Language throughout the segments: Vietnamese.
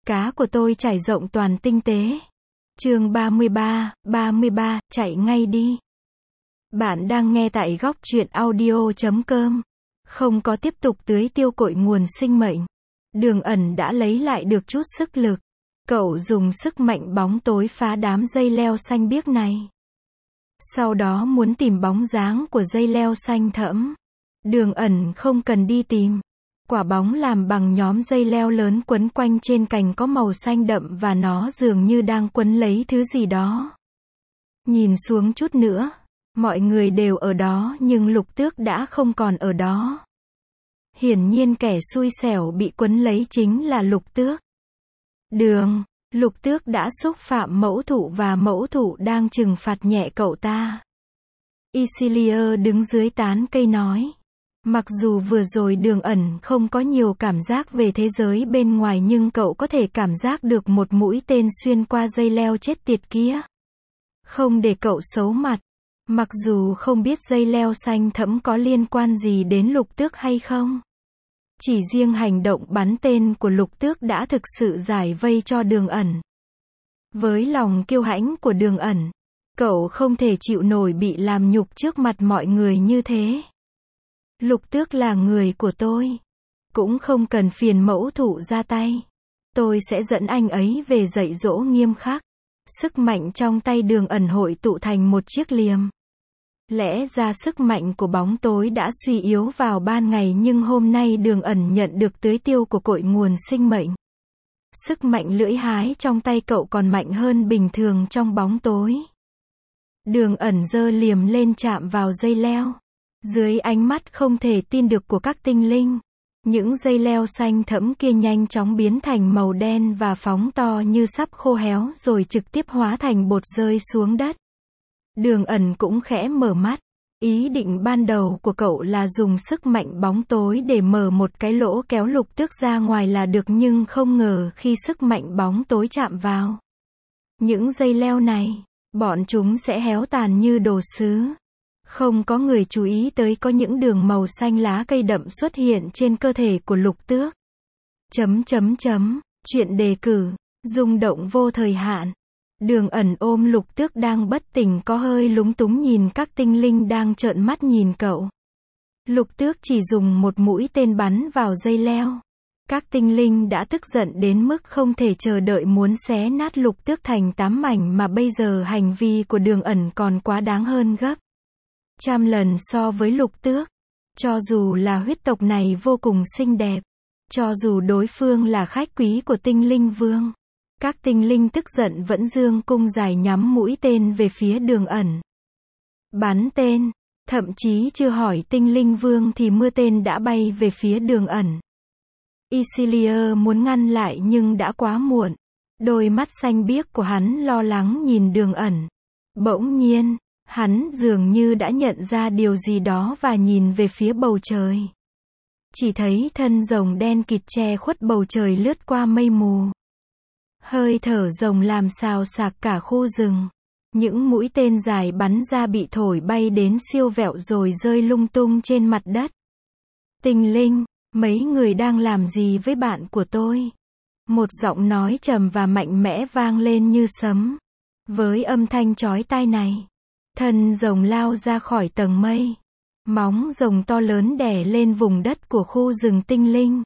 Cá của tôi trải rộng toàn tinh tế. Chương 33, chạy ngay đi. Bạn đang nghe tại góc truyện audio.com. Không có tiếp tục tưới tiêu cội nguồn sinh mệnh. Đường ẩn đã lấy lại được chút sức lực. Cậu dùng sức mạnh bóng tối phá đám dây leo xanh biếc này. Sau đó muốn tìm bóng dáng của dây leo xanh thẫm. Đường ẩn không cần đi tìm. Quả bóng làm bằng nhóm dây leo lớn quấn quanh trên cành có màu xanh đậm và nó dường như đang quấn lấy thứ gì đó. Nhìn xuống chút nữa, mọi người đều ở đó nhưng Lục Tước đã không còn ở đó. Hiển nhiên kẻ xui xẻo bị quấn lấy chính là Lục Tước. Lục Tước đã xúc phạm mẫu thụ và mẫu thụ đang trừng phạt nhẹ cậu ta. Isilea đứng dưới tán cây nói. Mặc dù vừa rồi Đường ẩn không có nhiều cảm giác về thế giới bên ngoài nhưng cậu có thể cảm giác được một mũi tên xuyên qua dây leo chết tiệt kia. Không để cậu xấu mặt. Mặc dù không biết dây leo xanh thẫm có liên quan gì đến Lục Tước hay không. Chỉ riêng hành động bắn tên của Lục Tước đã thực sự giải vây cho Đường ẩn. Với lòng kiêu hãnh của Đường ẩn, cậu không thể chịu nổi bị làm nhục trước mặt mọi người như thế. Lục Tước là người của tôi. Cũng không cần phiền mẫu thụ ra tay. Tôi sẽ dẫn anh ấy về dạy dỗ nghiêm khắc. Sức mạnh trong tay Đường ẩn hội tụ thành một chiếc liềm. Lẽ ra sức mạnh của bóng tối đã suy yếu vào ban ngày nhưng hôm nay Đường ẩn nhận được tưới tiêu của cội nguồn sinh mệnh. Sức mạnh lưỡi hái trong tay cậu còn mạnh hơn bình thường trong bóng tối. Đường ẩn giơ liềm lên chạm vào dây leo. Dưới ánh mắt không thể tin được của các tinh linh, những dây leo xanh thẫm kia nhanh chóng biến thành màu đen và phóng to như sắp khô héo rồi trực tiếp hóa thành bột rơi xuống đất. Đường ẩn cũng khẽ mở mắt. Ý định ban đầu của cậu là dùng sức mạnh bóng tối để mở một cái lỗ kéo Lục Tước ra ngoài là được nhưng không ngờ khi sức mạnh bóng tối chạm vào những dây leo này, bọn chúng sẽ héo tàn như đồ sứ. Không có người chú ý tới có những đường màu xanh lá cây đậm xuất hiện trên cơ thể của Lục Tước. Chuyện đề cử, rung động vô thời hạn. Đường ẩn ôm Lục Tước đang bất tỉnh có hơi lúng túng nhìn các tinh linh đang trợn mắt nhìn cậu. Lục Tước chỉ dùng một mũi tên bắn vào dây leo. Các tinh linh đã tức giận đến mức không thể chờ đợi muốn xé nát Lục Tước thành 8 mảnh mà bây giờ hành vi của Đường ẩn còn quá đáng hơn gấp 100 lần so với Lục Tước. Cho dù là huyết tộc này vô cùng xinh đẹp, cho dù đối phương là khách quý của tinh linh vương, các tinh linh tức giận vẫn giương cung dài nhắm mũi tên về phía Đường ẩn. Bắn tên, thậm chí chưa hỏi tinh linh vương thì mưa tên đã bay về phía Đường ẩn. Isilea muốn ngăn lại nhưng đã quá muộn. Đôi mắt xanh biếc của hắn lo lắng nhìn Đường ẩn. Bỗng nhiên, hắn dường như đã nhận ra điều gì đó và nhìn về phía bầu trời. Chỉ thấy thân rồng đen kịt che khuất bầu trời lướt qua mây mù. Hơi thở rồng làm xào xạc cả khu rừng. Những mũi tên dài bắn ra bị thổi bay đến siêu vẹo rồi rơi lung tung trên mặt đất. Tinh linh, mấy người đang làm gì với bạn của tôi? Một giọng nói trầm và mạnh mẽ vang lên như sấm. Với âm thanh chói tai này, thân rồng lao ra khỏi tầng mây. Móng rồng to lớn đè lên vùng đất của khu rừng tinh linh.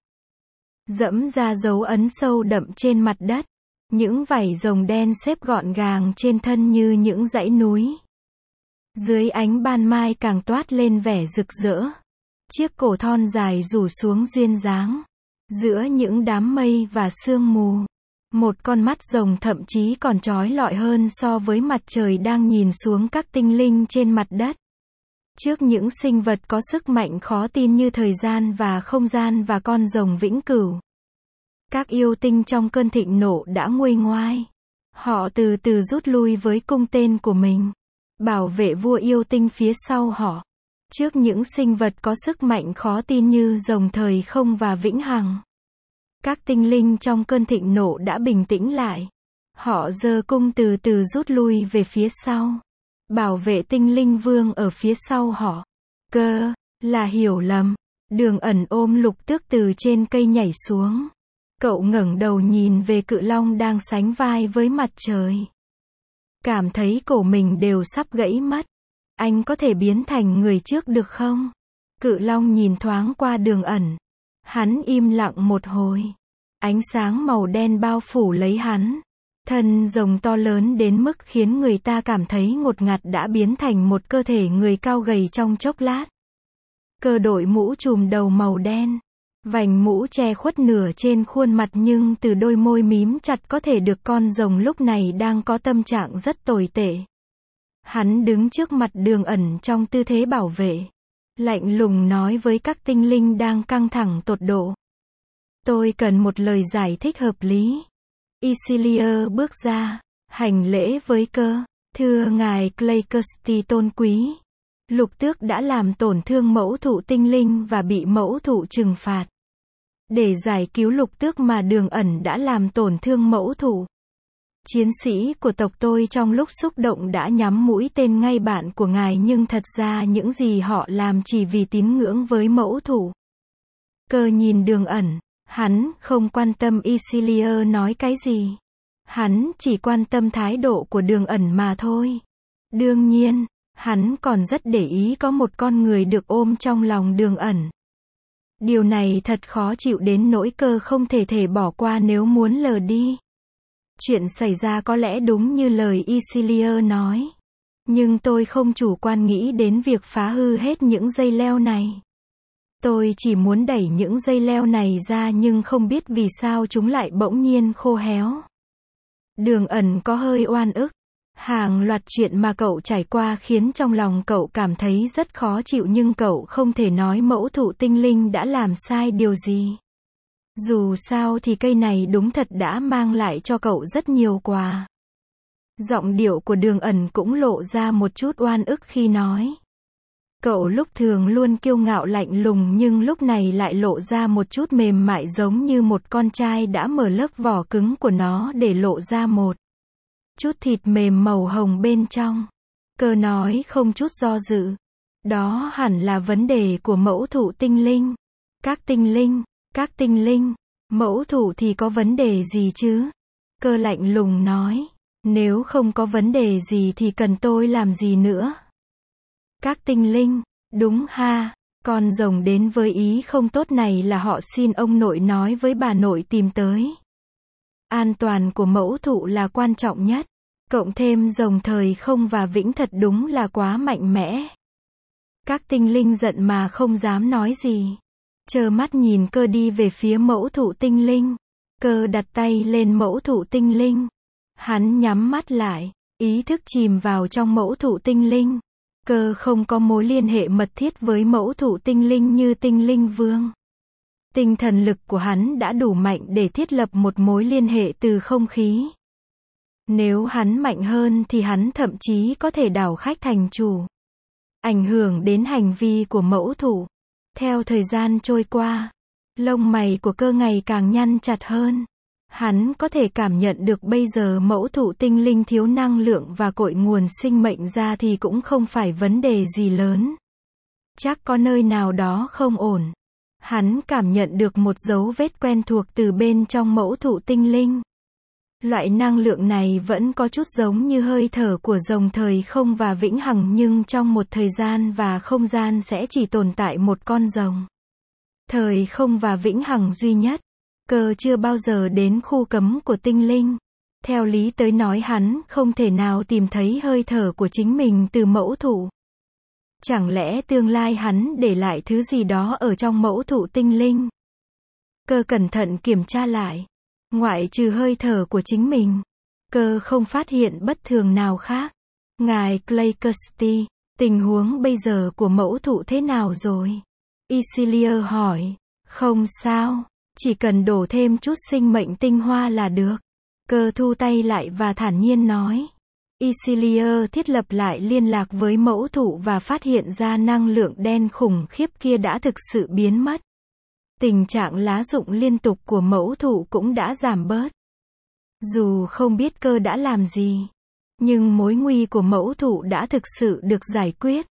Dẫm ra dấu ấn sâu đậm trên mặt đất. Những vảy rồng đen xếp gọn gàng trên thân như những dãy núi. Dưới ánh ban mai càng toát lên vẻ rực rỡ. Chiếc cổ thon dài rủ xuống duyên dáng. Giữa những đám mây và sương mù. Một con mắt rồng thậm chí còn chói lọi hơn so với mặt trời đang nhìn xuống các tinh linh trên mặt đất. Trước những sinh vật có sức mạnh khó tin như thời gian và không gian và con rồng vĩnh cửu. Các yêu tinh trong cơn thịnh nộ đã nguôi ngoai. Họ từ từ rút lui với cung tên của mình. Bảo vệ vua yêu tinh phía sau họ. Trước những sinh vật có sức mạnh khó tin như rồng thời không và vĩnh hằng. Các tinh linh trong cơn thịnh nộ đã bình tĩnh lại. Họ giơ cung từ từ rút lui về phía sau. Bảo vệ tinh linh vương ở phía sau họ. Là hiểu lầm. Đường ẩn ôm Lục Tước từ trên cây nhảy xuống. Cậu ngẩng đầu nhìn về cự long đang sánh vai với mặt trời. Cảm thấy cổ mình đều sắp gãy mất. Anh có thể biến thành người trước được không? Cự long nhìn thoáng qua Đường Ẩn. Hắn im lặng một hồi. Ánh sáng màu đen bao phủ lấy hắn. Thân rồng to lớn đến mức khiến người ta cảm thấy ngột ngạt đã biến thành một cơ thể người cao gầy trong chốc lát. Cơ đội mũ trùm đầu màu đen. Vành mũ che khuất nửa trên khuôn mặt nhưng từ đôi môi mím chặt có thể được con rồng lúc này đang có tâm trạng rất tồi tệ. Hắn đứng trước mặt Đường Ẩn trong tư thế bảo vệ. Lạnh lùng nói với các tinh linh đang căng thẳng tột độ. Tôi cần một lời giải thích hợp lý. Isilea bước ra, hành lễ với Cơ. Thưa ngài Claycursty tôn quý. Lục tước đã làm tổn thương mẫu thụ tinh linh và bị mẫu thụ trừng phạt. Để giải cứu lục tước mà Đường Ẩn đã làm tổn thương mẫu thụ. Chiến sĩ của tộc tôi trong lúc xúc động đã nhắm mũi tên ngay bạn của ngài nhưng thật ra những gì họ làm chỉ vì tín ngưỡng với mẫu thụ. Cơ nhìn Đường Ẩn, hắn không quan tâm Isilea nói cái gì. Hắn chỉ quan tâm thái độ của Đường Ẩn mà thôi. Đương nhiên, hắn còn rất để ý có một con người được ôm trong lòng Đường Ẩn. Điều này thật khó chịu đến nỗi Cơ không thể bỏ qua nếu muốn lờ đi. Chuyện xảy ra có lẽ đúng như lời Isilea nói. Nhưng tôi không chủ quan nghĩ đến việc phá hư hết những dây leo này. Tôi chỉ muốn đẩy những dây leo này ra nhưng không biết vì sao chúng lại bỗng nhiên khô héo. Đường Ẩn có hơi oan ức. Hàng loạt chuyện mà cậu trải qua khiến trong lòng cậu cảm thấy rất khó chịu nhưng cậu không thể nói mẫu thụ tinh linh đã làm sai điều gì. Dù sao thì cây này đúng thật đã mang lại cho cậu rất nhiều quà. Giọng điệu của Đường Ẩn cũng lộ ra một chút oan ức khi nói. Cậu lúc thường luôn kiêu ngạo lạnh lùng nhưng lúc này lại lộ ra một chút mềm mại giống như một con trai đã mở lớp vỏ cứng của nó để lộ ra một chút thịt mềm màu hồng bên trong. Cơ nói không chút do dự. Đó hẳn là vấn đề của mẫu thụ tinh linh. Các tinh linh, mẫu thụ thì có vấn đề gì chứ? Cơ lạnh lùng nói. Nếu không có vấn đề gì thì cần tôi làm gì nữa? Các tinh linh, đúng ha, con rồng đến với ý không tốt này là họ xin ông nội nói với bà nội tìm tới. An toàn của mẫu thụ là quan trọng nhất. Cộng thêm rồng thời không và vĩnh thật đúng là quá mạnh mẽ. Các tinh linh giận mà không dám nói gì. Trơ mắt nhìn Cơ đi về phía mẫu thụ tinh linh. Cơ đặt tay lên mẫu thụ tinh linh. Hắn nhắm mắt lại, ý thức chìm vào trong mẫu thụ tinh linh. Cơ không có mối liên hệ mật thiết với mẫu thụ tinh linh như tinh linh vương. Tinh thần lực của hắn đã đủ mạnh để thiết lập một mối liên hệ từ không khí. Nếu hắn mạnh hơn thì hắn thậm chí có thể đảo khách thành chủ. Ảnh hưởng đến hành vi của mẫu thụ. Theo thời gian trôi qua, lông mày của Cơ ngày càng nhăn chặt hơn. Hắn có thể cảm nhận được bây giờ mẫu thụ tinh linh thiếu năng lượng và cội nguồn sinh mệnh ra thì cũng không phải vấn đề gì lớn. Chắc có nơi nào đó không ổn. Hắn cảm nhận được một dấu vết quen thuộc từ bên trong mẫu thụ tinh linh. Loại năng lượng này vẫn có chút giống như hơi thở của rồng thời không và vĩnh hằng nhưng trong một thời gian và không gian sẽ chỉ tồn tại một con rồng. Thời không và vĩnh hằng duy nhất. Cơ chưa bao giờ đến khu cấm của tinh linh. Theo lý tới nói hắn không thể nào tìm thấy hơi thở của chính mình từ mẫu thụ. Chẳng lẽ tương lai hắn để lại thứ gì đó ở trong mẫu thụ tinh linh? Cơ cẩn thận kiểm tra lại. Ngoại trừ hơi thở của chính mình, Cơ không phát hiện bất thường nào khác. Ngài Claycursty, tình huống bây giờ của mẫu thụ thế nào rồi? Isilea hỏi. Không sao, chỉ cần đổ thêm chút sinh mệnh tinh hoa là được. Cơ thu tay lại và thản nhiên nói. Isilea thiết lập lại liên lạc với mẫu thụ và phát hiện ra năng lượng đen khủng khiếp kia đã thực sự biến mất. Tình trạng lá rụng liên tục của mẫu thụ cũng đã giảm bớt. Dù không biết Cơ đã làm gì, nhưng mối nguy của mẫu thụ đã thực sự được giải quyết.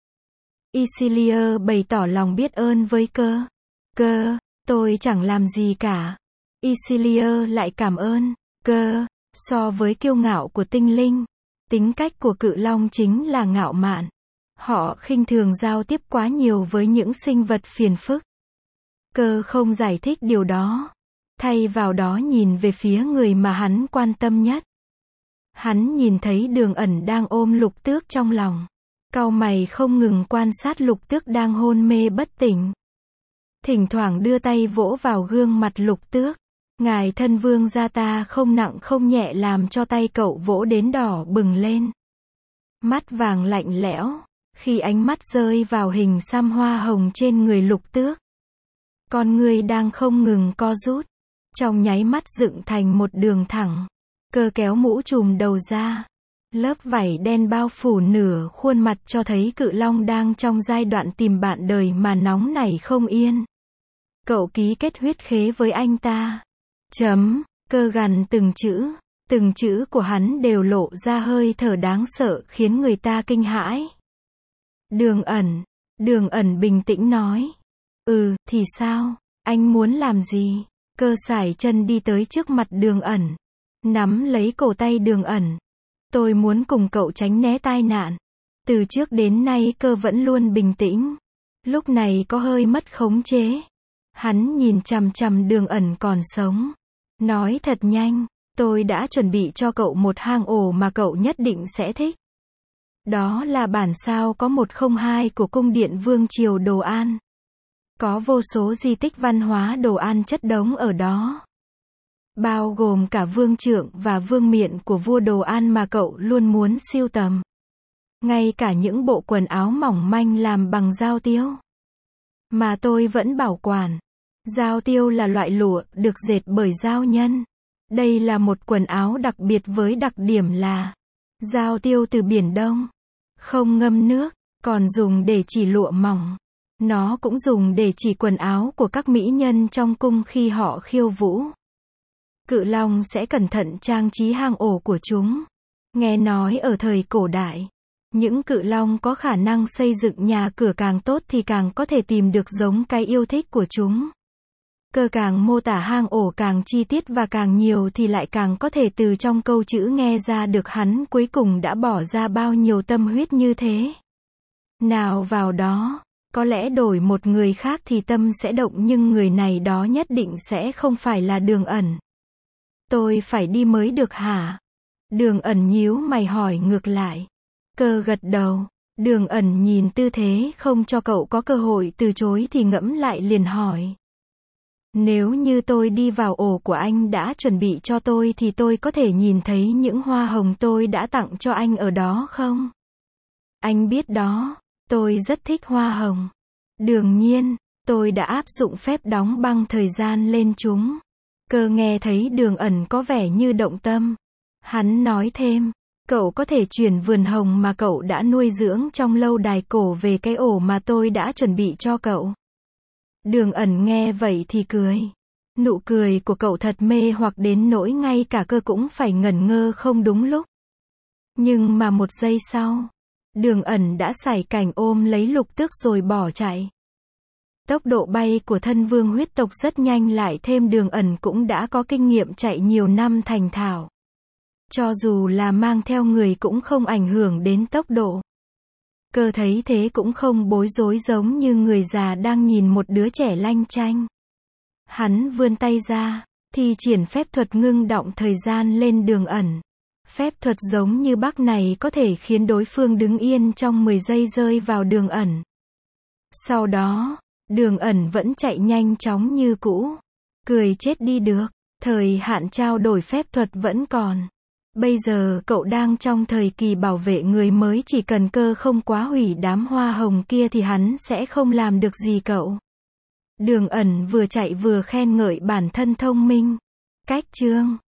Isilea bày tỏ lòng biết ơn với Cơ. Cơ, tôi chẳng làm gì cả. Isilio lại cảm ơn. Cơ, so với kiêu ngạo của tinh linh, tính cách của cự long chính là ngạo mạn. Họ khinh thường giao tiếp quá nhiều với những sinh vật phiền phức. Cơ không giải thích điều đó. Thay vào đó nhìn về phía người mà hắn quan tâm nhất. Hắn nhìn thấy Đường Ẩn đang ôm Lục Tước trong lòng. Cau mày không ngừng quan sát Lục Tước đang hôn mê bất tỉnh. Thỉnh thoảng đưa tay vỗ vào gương mặt Lục Tước. Ngài thân vương gia ta không nặng không nhẹ làm cho tay cậu vỗ đến đỏ bừng lên. Mắt vàng lạnh lẽo, khi ánh mắt rơi vào hình xăm hoa hồng trên người Lục Tước. Con người đang không ngừng co rút, trong nháy mắt dựng thành một đường thẳng. Cơ kéo mũ trùm đầu ra. Lớp vảy đen bao phủ nửa khuôn mặt cho thấy cự long đang trong giai đoạn tìm bạn đời mà nóng nảy không yên. Cậu ký kết huyết khế với anh ta. Cơ gằn từng chữ của hắn đều lộ ra hơi thở đáng sợ khiến người ta kinh hãi. Đường Ẩn bình tĩnh nói. Thì sao, anh muốn làm gì? Cơ sải chân đi tới trước mặt Đường Ẩn. Nắm lấy cổ tay Đường Ẩn. Tôi muốn cùng cậu tránh né tai nạn. Từ trước đến nay Cơ vẫn luôn bình tĩnh. Lúc này có hơi mất khống chế. Hắn nhìn chằm chằm Đường Ẩn còn sống. Nói thật nhanh, tôi đã chuẩn bị cho cậu một hang ổ mà cậu nhất định sẽ thích. Đó là bản sao có 102 của cung điện Vương Triều Đồ An. Có vô số di tích văn hóa đồ ăn chất đống ở đó. Bao gồm cả vương trượng và vương miện của vua Đồ An mà cậu luôn muốn sưu tầm. Ngay cả những bộ quần áo mỏng manh làm bằng dao tiêu. Mà tôi vẫn bảo quản. Dao tiêu là loại lụa được dệt bởi dao nhân. Đây là một quần áo đặc biệt với đặc điểm là dao tiêu từ Biển Đông. Không ngâm nước, còn dùng để chỉ lụa mỏng. Nó cũng dùng để chỉ quần áo của các mỹ nhân trong cung khi họ khiêu vũ. Cự long sẽ cẩn thận trang trí hang ổ của chúng. Nghe nói ở thời cổ đại, những cự long có khả năng xây dựng nhà cửa càng tốt thì càng có thể tìm được giống cái yêu thích của chúng. Cơ càng mô tả hang ổ càng chi tiết và càng nhiều thì lại càng có thể từ trong câu chữ nghe ra được hắn cuối cùng đã bỏ ra bao nhiêu tâm huyết như thế. Nào vào đó, có lẽ đổi một người khác thì tâm sẽ động nhưng người này đó nhất định sẽ không phải là Đường Ẩn. Tôi phải đi mới được hả? Đường Ẩn nhíu mày hỏi ngược lại. Cơ gật đầu. Đường Ẩn nhìn tư thế không cho cậu có cơ hội từ chối thì ngẫm lại liền hỏi. Nếu như tôi đi vào ổ của anh đã chuẩn bị cho tôi thì tôi có thể nhìn thấy những hoa hồng tôi đã tặng cho anh ở đó không? Anh biết đó, tôi rất thích hoa hồng. Đương nhiên, tôi đã áp dụng phép đóng băng thời gian lên chúng. Cơ nghe thấy Đường Ẩn có vẻ như động tâm. Hắn nói thêm, cậu có thể chuyển vườn hồng mà cậu đã nuôi dưỡng trong lâu đài cổ về cái ổ mà tôi đã chuẩn bị cho cậu. Đường Ẩn nghe vậy thì cười. Nụ cười của cậu thật mê hoặc đến nỗi ngay cả Cơ cũng phải ngẩn ngơ không đúng lúc. Nhưng mà một giây sau, Đường Ẩn đã sải cành ôm lấy Lục Tước rồi bỏ chạy. Tốc độ bay của thân vương huyết tộc rất nhanh lại thêm Đường Ẩn cũng đã có kinh nghiệm chạy nhiều năm thành thạo. Cho dù là mang theo người cũng không ảnh hưởng đến tốc độ. Cơ thấy thế cũng không bối rối giống như người già đang nhìn một đứa trẻ lanh chanh. Hắn vươn tay ra, thi triển phép thuật ngưng đọng thời gian lên Đường Ẩn. Phép thuật giống như bác này có thể khiến đối phương đứng yên trong 10 giây rơi vào Đường Ẩn. Sau đó, Đường Ẩn vẫn chạy nhanh chóng như cũ. Cười chết đi được, thời hạn trao đổi phép thuật vẫn còn. Bây giờ cậu đang trong thời kỳ bảo vệ người mới, chỉ cần Cơ không quá hủy đám hoa hồng kia thì hắn sẽ không làm được gì cậu. Đường Ẩn vừa chạy vừa khen ngợi bản thân thông minh. Cách chương